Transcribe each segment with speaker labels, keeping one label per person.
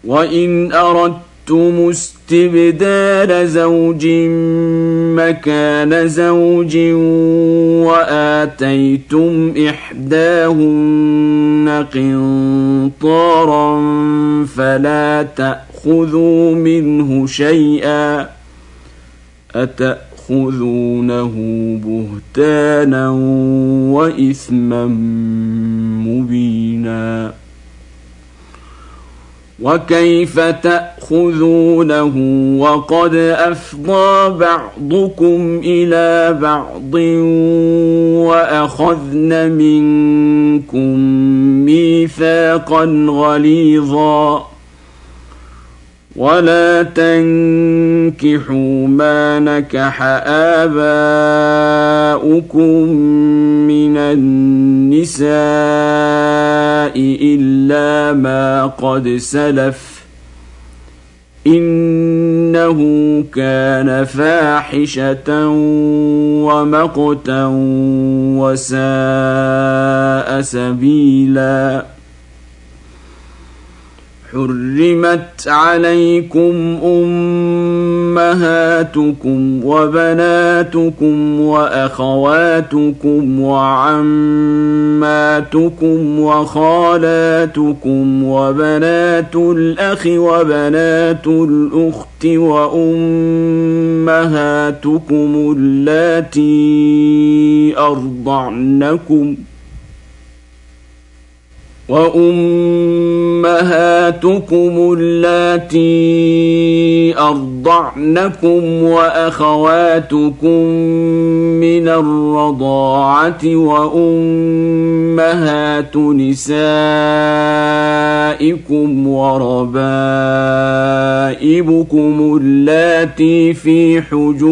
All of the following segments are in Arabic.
Speaker 1: وإن أردتم استبدال زوج مكان زوج وآتيتم إحداهن قنطارا فلا تأخذوا منه شيئا أتأخذونه بهتانا وإثما مبينا وكيف تأخذونه وقد أفضى بعضكم إلى بعض وأخذن منكم ميثاقا غليظا ولا تنكحوا ما نكح آباؤكم من النساء إلا ما قد سلف إنه كان فاحشة ومقتا وساء سبيلا حرمت عليكم أمهاتكم وبناتكم وأخواتكم وعماتكم وخالاتكم وبنات الأخ وبنات الأخت وأمهاتكم اللاتي أرضعنكم وأخواتكم من الرضاعة وأمهات نسائكم وربائبكم اللاتي في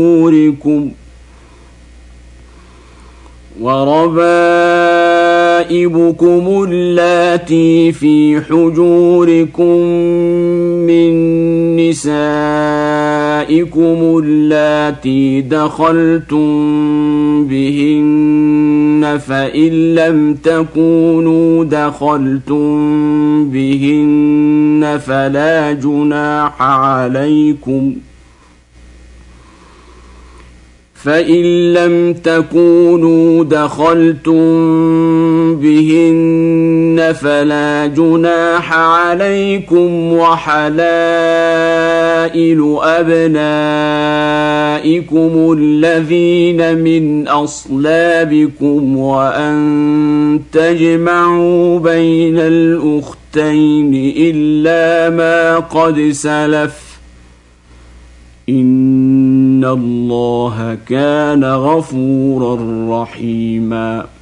Speaker 1: حجوركم من نسائكم اللاتي دخلتم بهن فإن لم تكونوا دخلتم بهن فلا جناح عليكم وحلائل أبنائكم الذين من أصلابكم وأن تجمعوا بين الأختين إلا ما قد سلف إن الله كان غفورا رحيما